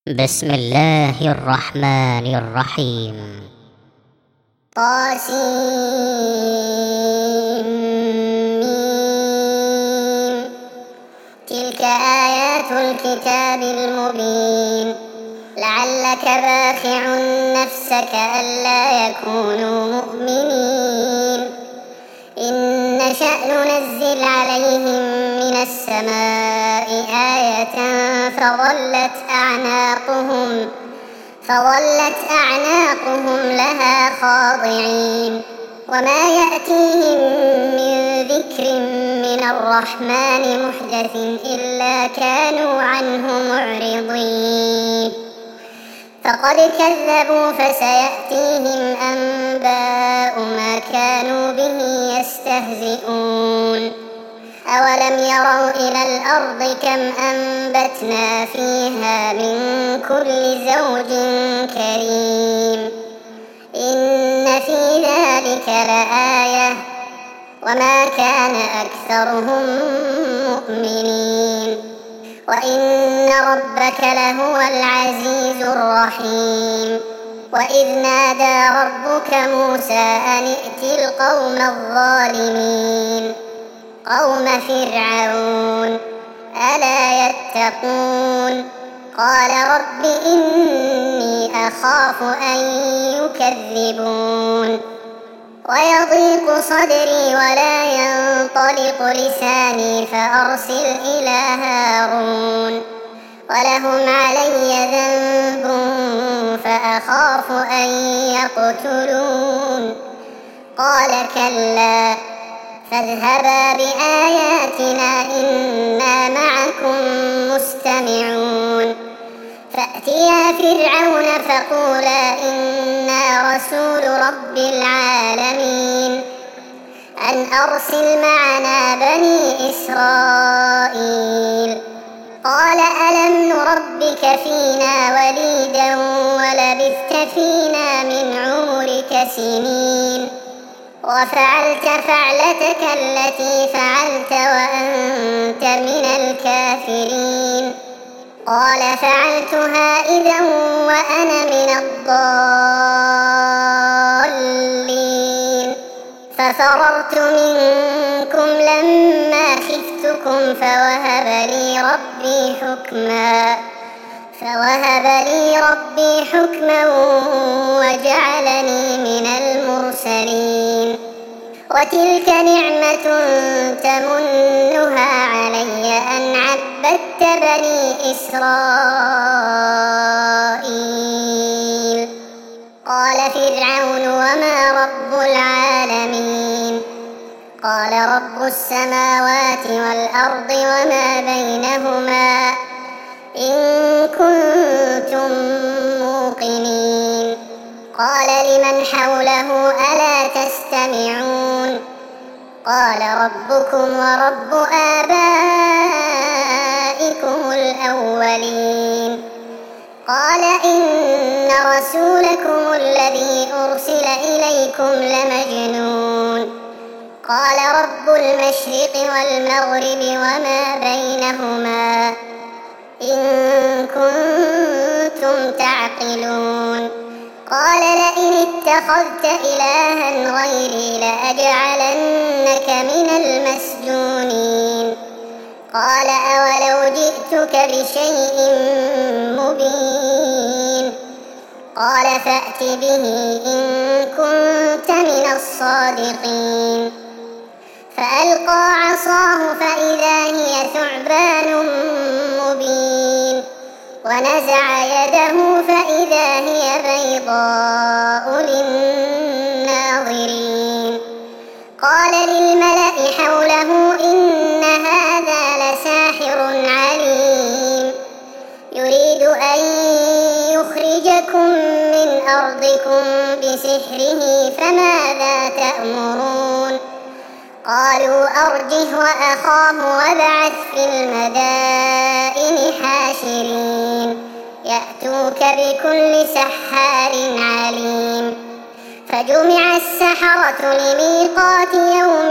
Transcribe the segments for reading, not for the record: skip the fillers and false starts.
بسم الله الرحمن الرحيم. طاسيم. تلك آيات الكتاب المبين. لعلك باخع نفسك ألا يكونوا مؤمنين. إن نشأ ننزل عليهم من السماء آية فظلت أعناقهم لها خاضعين. وما يأتيهم من ذكر من الرحمن محدث إلا كانوا عنه معرضين. فقد كذبوا فسيأتيهم أنباء ما كانوا به يستهزئون. أولم يروا إلى الأرض كم أنبتنا فيها من كل زوج كريم. إن في ذلك لآية وما كان أكثرهم مؤمنين. وإن ربك لهو العزيز الرحيم. وإذ نادى ربك موسى أن ائت القوم الظالمين قوم فرعون ألا يتقون. قال رب إني أخاف أن يكذبون. ويضيق صدري ولا ينطلق لساني فأرسل إلى هارون ولهم علي ذنب فأخاف أن يقتلون. قال كلا فاذهبا بآياتنا إنا معكم مستمعون. فأتيا فرعون فقولا إنا رسول رب العالمين أن أرسل معنا بني إسرائيل. قال ألم نربك فينا وليدا ولبثت فينا من عمرك سنين وفعلت فعلتك التي فعلت وأنت من الكافرين. قال فعلتها إذا وأنا من الضالين. ففررت منكم لما خفتكم فوهب لي ربي حكما وجعلني من المرسلين. وتلك نعمة تمنها علي أن عبدت بني إسرائيل. قال فرعون وما رب العالمين. قال رب السماوات والأرض وما بينهما إن كنتم موقنين. قال لمن حوله ألا تستمعون. قال ربكم ورب آبائكم الأولين. قال إن رسولكم الذي أرسل إليكم لمجنون. قال رب المشرق والمغرب وما بينهما إن كنتم تعقلون. قال لئن اتخذت إلها غيري لأجعلنك من المسجونين. قال أولو جئتك بشيء مبين. قال فأت به إن كنت من الصادقين. فألقى عصاه فإذا هي ثعبان مبين. ونزع يده فإذا هي بيضاء للناظرين. قال للملأ حوله إن هذا لساحر عليم يريد أن يخرجكم من أرضكم بسحره فماذا تأمرون. قالوا أرجه وأخاه وابعث في المدائن حاشرين يأتوك بكل سحار عليم. فجمع السحرة لميقات يوم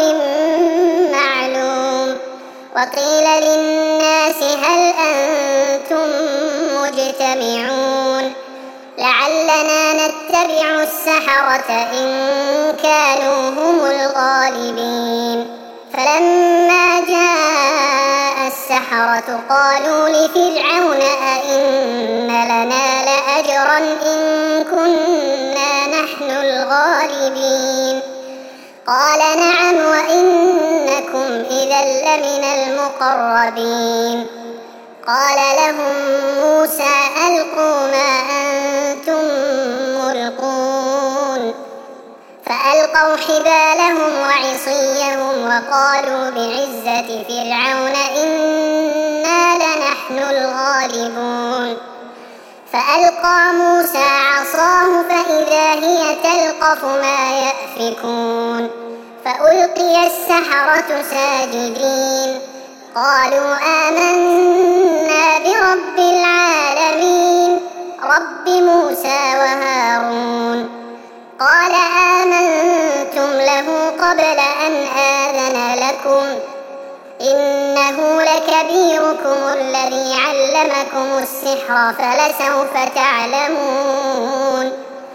معلوم. وقيل للناس هل أنتم يجتمعون لعلنا نتبع السحرة إن كانوا هم الغالبين. فلما جاء السحرة قالوا لفرعون أئن لنا لأجرا إن كنا نحن الغالبين. قال نعم وإنكم إذا لمن المقربين. قال لهم موسى ألقوا ما أنتم ملقون. فألقوا حبالهم وعصيهم وقالوا بعزة فرعون إنا لنحن الغالبون. فألقى موسى عصاه فإذا هي تلقف ما يأفكون. فألقي السحرة ساجدين قالوا آمنا برب العالمين رب موسى وهارون. قال آمنتم له قبل أن آذن لكم إنه لكبيركم الذي علمكم السحر فلسوف تعلمون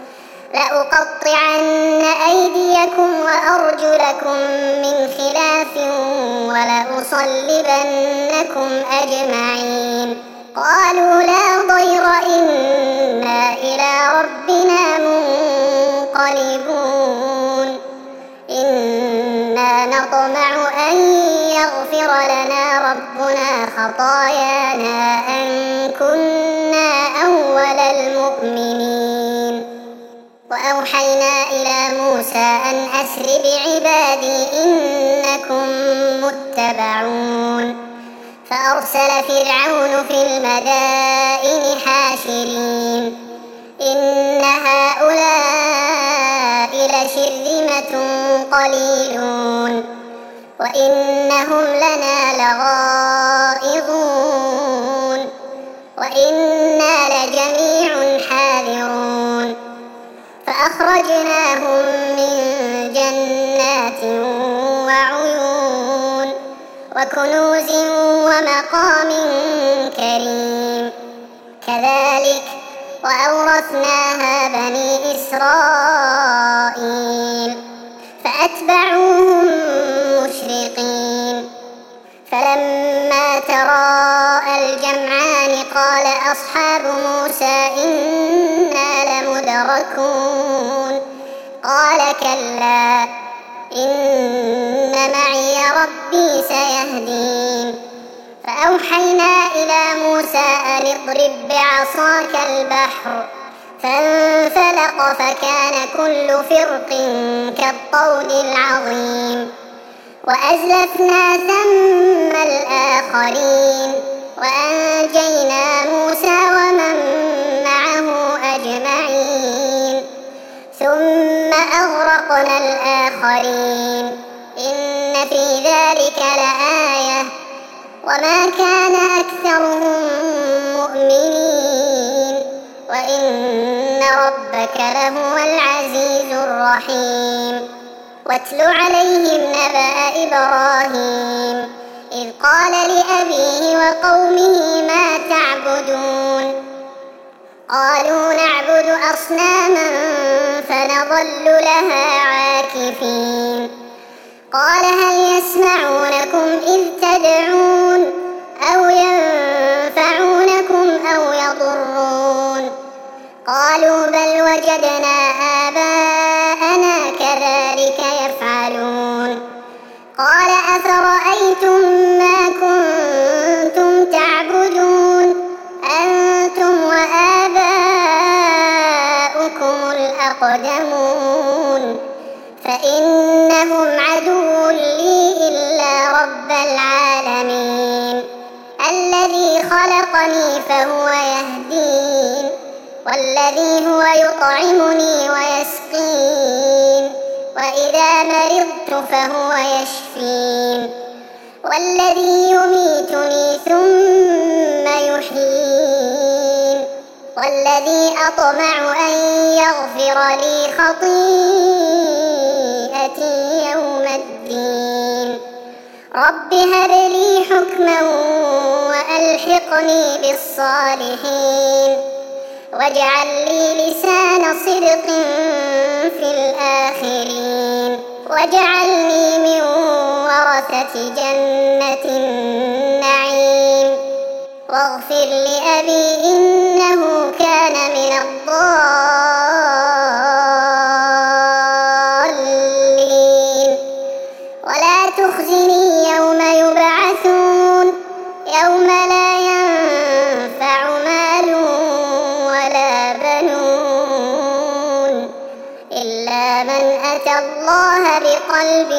لأقطعن أيديكم وأرجلكم من خلاف ولأصلبنكم أجمعين. قالوا لا ضير إنا إلى ربنا منقلبون إنا نطمع أن يغفر لنا ربنا خطايانا أن كنا أول المؤمنين. وأوحينا إلى موسى أن أسر بعبادي إنكم متبعون. فأرسل فرعون في المدائن حاشرين إن هؤلاء لشرذمة قليلون وإنهم لنا لغائظون وإنا لجميع حاذرون. فأخرجناهم من جنات وعيون وكنوز ومقام كريم. كذلك وأورثناها بني إسرائيل فأتبعوهم مشرقين. فلما تراءى الجمعان قال أصحاب موسى إنا لمدركون. قال كلا إن معي ربي سيهدين. فأوحينا إلى موسى أن اضرب بعصاك البحر فانفلق فكان كل فرق كالطود العظيم. وأزلفنا ثم الآخرين وأنجينا موسى ومن معه أجمعين ثم أغرقنا الآخرين إن في ذلك لآية وما كان أكثرهم مؤمنين وإن ربك لهو العزيز الرحيم. واتل عليهم نبأ إبراهيم إذ قال لأبيه وقومه ما تعبدون. قالوا نعبد أصناما فنظل لها عاكفين. قال هل يسمعونكم إذ تدعون أو ينفعونكم أو يضرون. قالوا بل وجدنا آباءنا كذلك يفعلون. قال أفرأيتم ما كنتم تعبدون أنتم وآباؤكم الأقدمون فإنهم عدو لي إلا رب العالمين الذي خلقني فهو يهدين والذي هو يطعمني ويسقين وإذا مرضت فهو يشفين والذي يميتني ثم يحيين والذي أطمع أن يغفر لي خطيئتي يوم الدين. رب هب لي حكما وألحقني بالصالحين واجعل لي لسان صدق في الآخرين واجعلني من ورثة جنة النعيم واغفر لأبي إنه كان من الضالين ولا تخزني يوم يبعثون يوم لا ينفع مال ولا بنون إلا من أتى الله بقلب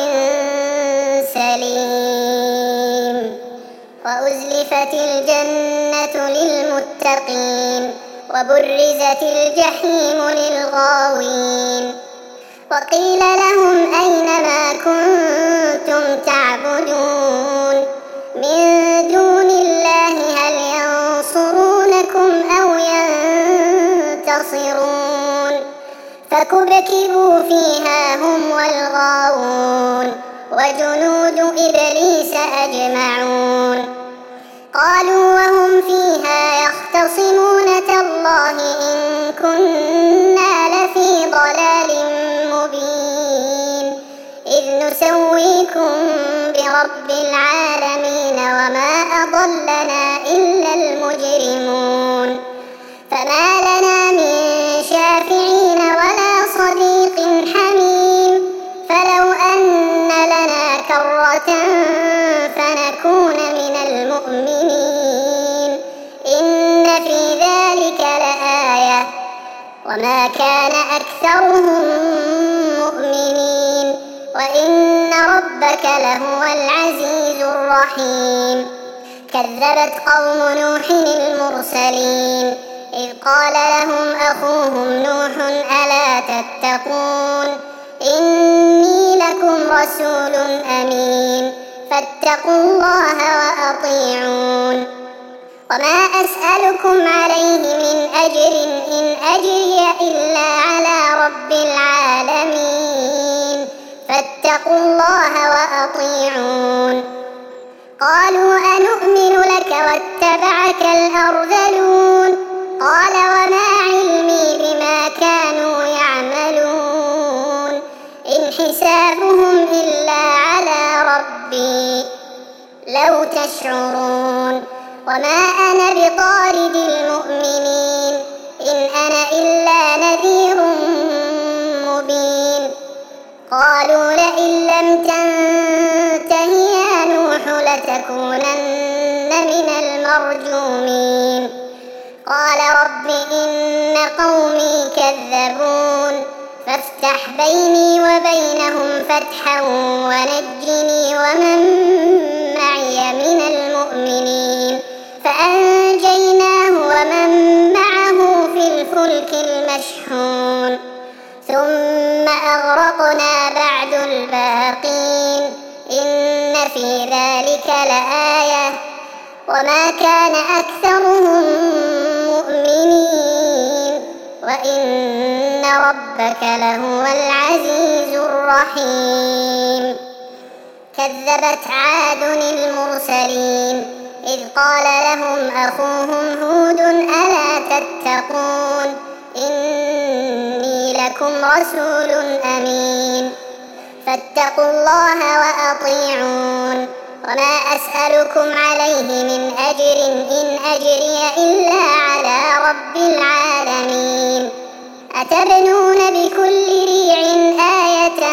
سليم وأزلفت الجنة للمتقين وبرزت الجحيم للغاوين وقيل لهم أين ما كنتم تعبدون من دون الله هل ينصرونكم أو ينتصرون فكبكبوا فيها هم والغاوون وجنود إبليس أجمعون قالوا وهم فيها يختصمون تالله إن كنا لفي ضلال مبين إذ نسويكم برب العالمين وما أضلنا إلا المجرمون فما لنا من شافعين ولا صديق حميم فلو أن لنا كرة فنكون من المؤمنين إن في ذلك لآية وما كان أكثرهم مؤمنين وإن ربك لهو العزيز الرحيم كذبت قوم نوح المرسلين إذ قال لهم أخوهم نوح ألا تتقون إني لكم رسول أمين فاتقوا الله وأطيعون وما أسألكم عليه من أجر إن أجري إلا على رب العالمين فاتقوا الله وأطيعون قالوا أنؤمن لك واتبعك الأرذلون قال وما علمي بما كانوا يعملون إن حسابهم إلا على ربي لو تشعرون وما أنا بطارد المؤمنين إن أنا إلا نذير مبين قالوا لئن لم تنته يا نوح لتكونن من المرجومين قال رب إن قومي كذبون فافتح بيني وبينهم فتحا ونجني ومن معي من المؤمنين فأنجيناه ومن معه في الفلك المشحون ثم أغرقنا بعد الباقين إن في ذلك لآية وما كان أكثرهم مؤمنين وإن ربك لهو العزيز الرحيم كذبت عاد المرسلين إذ قال لهم أخوهم هود ألا تتقون إني لكم رسول أمين فاتقوا الله وأطيعون وما أسألكم عليه من أجر إن أجري إلا على رب العالمين أتبنون بكل ريع آية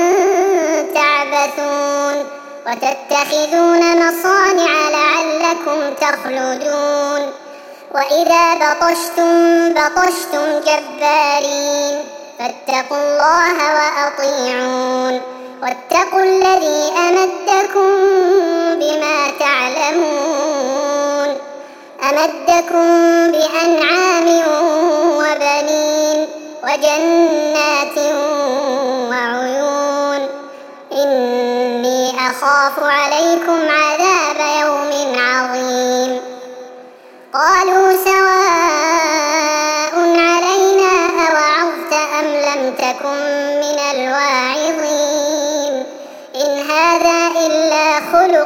تعبثون وتتخذون مصانع لعلكم تخلدون وإذا بطشتم جبارين فاتقوا الله وأطيعون واتقوا الذي أمدكم بما تعلمون أمدكم بأنعام وبنين وجنات وعيون إني أخاف عليكم عذاب يوم عظيم قالوا سواء علينا أوعظت أم لم تكن من الواعظين إن هذا إلا خلق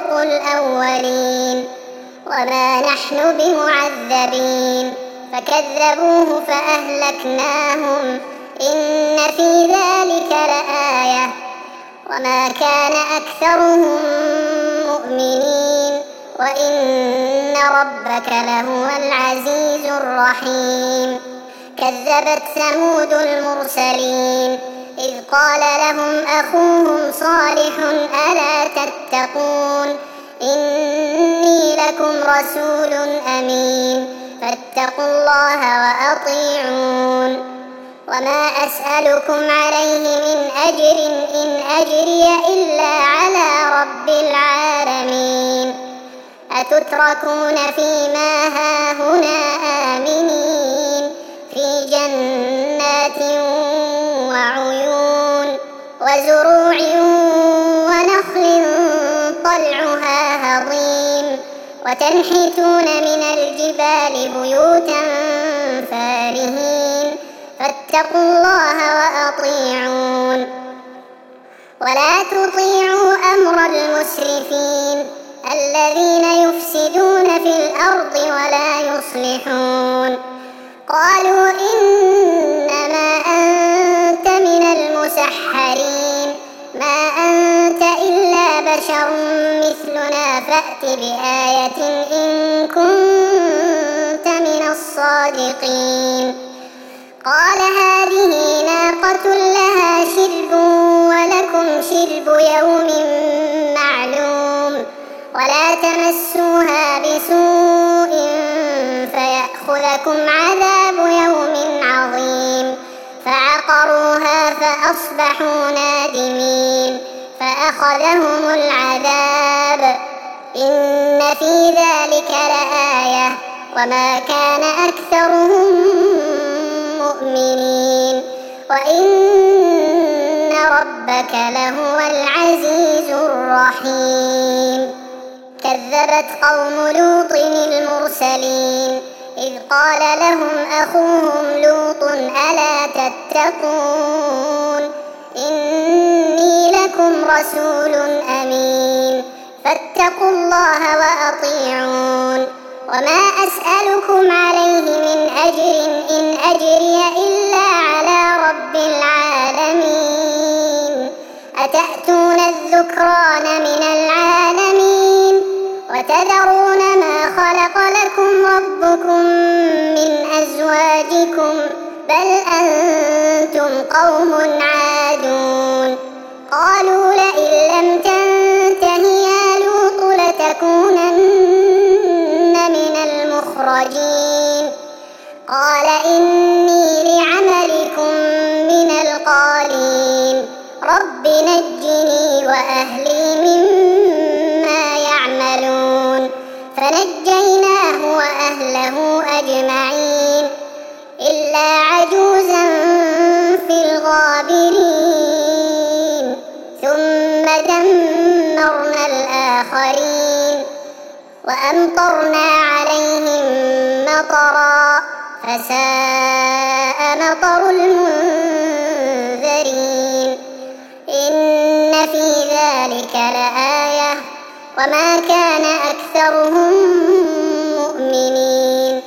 وما نحن بمعذبين فكذبوه فأهلكناهم إن في ذلك لآية وما كان أكثرهم مؤمنين وإن ربك لهو العزيز الرحيم كذبت ثمود المرسلين إذ قال لهم أخوهم صالح ألا تتقون إني لكم رسول أمين فاتقوا الله وأطيعون وما أسألكم عليه من أجر إن أجري إلا على رب العالمين أتتركون فيما هاهنا آمنين في جنات وعيون وزروع ونخل طلعها هضيم وتنحتون من الجبال بيوتا فارهين فاتقوا الله وأطيعون ولا تطيعوا أمر المسرفين الذين يفسدون في الأرض ولا يصلحون قالوا إنما أنت من المسحرين ما أنت إلا بشر مثلنا فأت بآية إن كنت من الصادقين قال هذه ناقة لها شرب ولكم شرب يوم معلوم ولا تمسوها بسوء فيأخذكم عذاب يوم عظيم فعقروها فأصبحوا نادمين فأخذهم العذاب إن في ذلك لآية وما كان أكثرهم مؤمنين وإن ربك لهو العزيز الرحيم كذبت قوم لوط المرسلين إذ قال لهم أخوهم لوط ألا تتقون إني لكم رسول أمين فاتقوا الله وأطيعون وما أسألكم عليه من أجر إن أجري إلا على رب العالمين أتأتون الذكران من العالمين وتذرون ما خلق لكم ربكم من أزواجكم بل أنتم قوم عادون قالوا لئن لم تنته يا لوط لتكونن من المخرجين قال إني لعملكم من القالين رب نجني وأهلي مما يعملون فنجيناه وأهله أجمعين إلا عجوزا في الغابرين ثم دمرنا الآخرين وأمطرنا عليهم مطرا فساء مطر المنذرين إن في ذلك لآية وما كان أكثرهم مؤمنين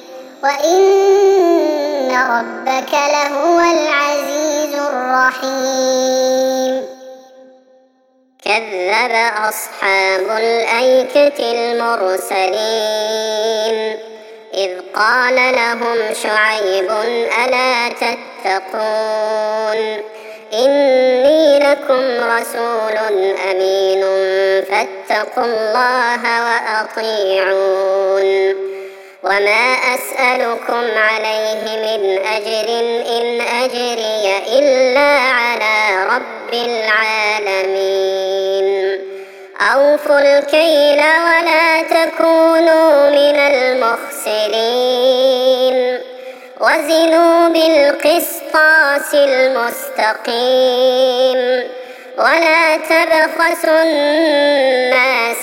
وإن ربك لهو العزيز الرحيم كذب أصحاب الأيكة المرسلين إذ قال لهم شعيب ألا تتقون إني لكم رسول أمين فاتقوا الله وأطيعون وما أسألكم عليه من أجر إن أجري إلا على رب العالمين أوفوا الكيل ولا تكونوا من المخسرين وزنوا بالقسطاس المستقيم ولا تبخسوا الناس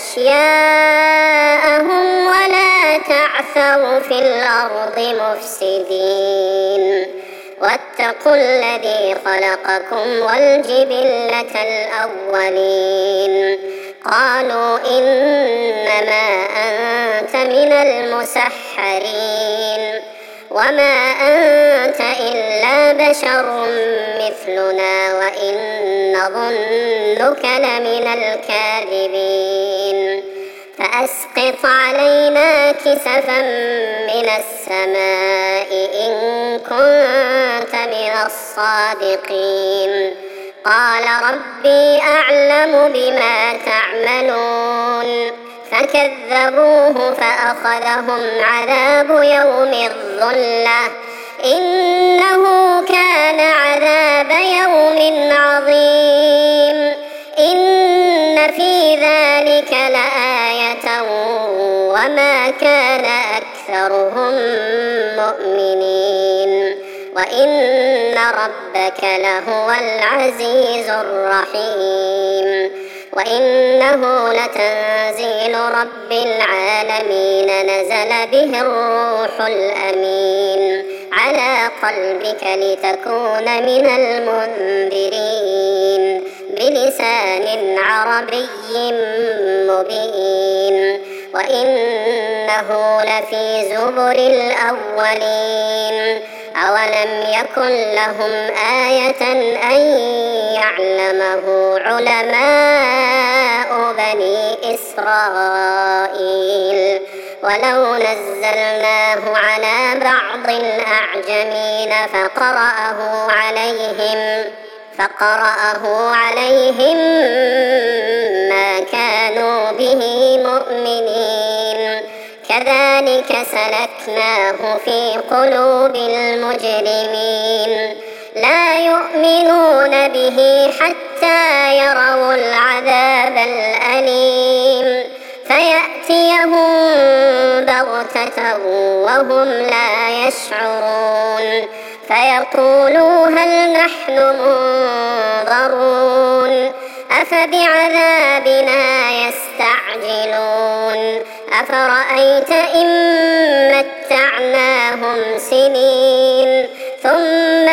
أشياءهم ولا تعثوا في الأرض مفسدين واتقوا الذي خلقكم والجبلة الأولين قالوا إنما أنت من المسحرين وما أنت إلا بشر مثلنا وإن نظنك لمن الكاذبين فأسقط علينا كسفا من السماء إن كنت من الصادقين قال ربي أعلم بما تعملون فكذبوه فأخذهم عذاب يوم الظلة إنه كان عذاب يوم عظيم إن في ذلك لآية وما كان أكثرهم مؤمنين وإن ربك لهو العزيز الرحيم وإنه لتنزيل رب العالمين نزل به الروح الأمين على قلبك لتكون من المنذرين بلسان عربي مبين وإنه لفي زبر الأولين أولم يكن لهم آية أن يعلمه علماء بني إسرائيل ولو نزلناه على بعض الأعجمين فقرأه عليهم ما كانوا به مؤمنين كذلك سلكناه في قلوب المجرمين لا يؤمنون به حتى يروا العذاب الأليم فيأتيهم بغتة وهم لا يشعرون فيقولوا هل نحن منظرون أفبعذابنا يستعجلون أفرأيت إن متعناهم سنين ثم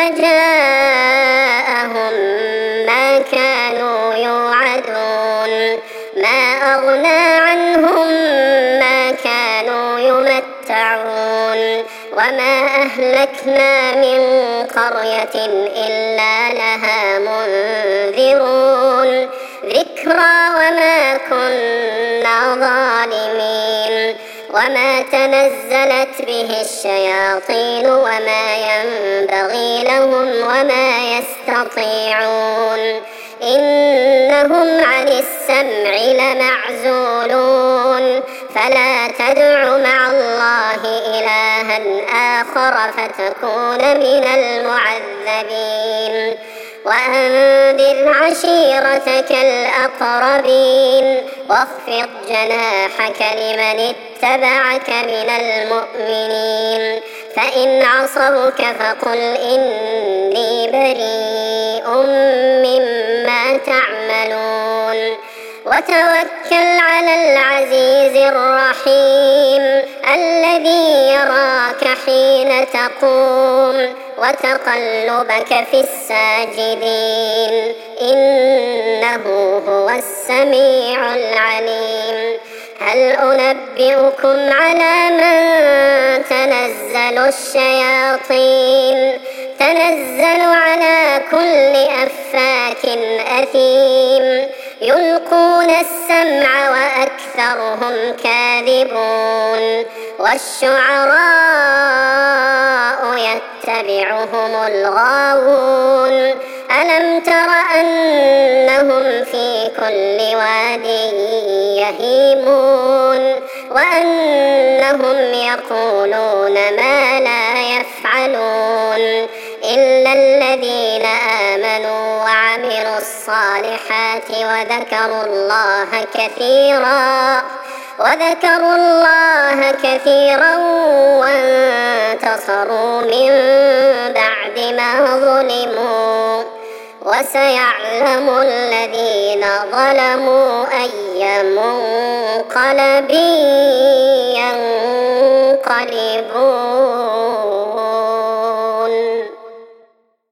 جاءهم ما كانوا يوعدون ما أغنى عنهم ما كانوا يمتعون وما أهلكنا من قرية إلا لها منذرون ذكرى وما كنا ظالمين وما تنزلت به الشياطين وما ينبغي لهم وما يستطيعون إنهم عن السمع لمعزولون فلا تدع مع الله إلها آخر فتكون من المعذبين وأنذر عشيرتك الأقربين واخفض جناحك لمن اتبعك من المؤمنين فإن عصوك فقل إني بريء مما تعملون وتوكل على العزيز الرحيم الذي يراك حين تقوم وتقلبك في الساجدين إنه هو السميع العليم هل أنبئكم على من تنزل الشياطين تنزل على كل أفاك أثيم يلقون السمع وأكثرهم كاذبون والشعراء يتبعهم الغاوون ألم تر أنهم في كل واد يهيمون وأنهم يقولون ما لا يفعلون إلا الذين آمنوا وعملوا الصالحات وذكروا الله كثيرا وانتصروا من بعد ما ظلموا وسيعلم الذين ظلموا أي منقلب ينقلبون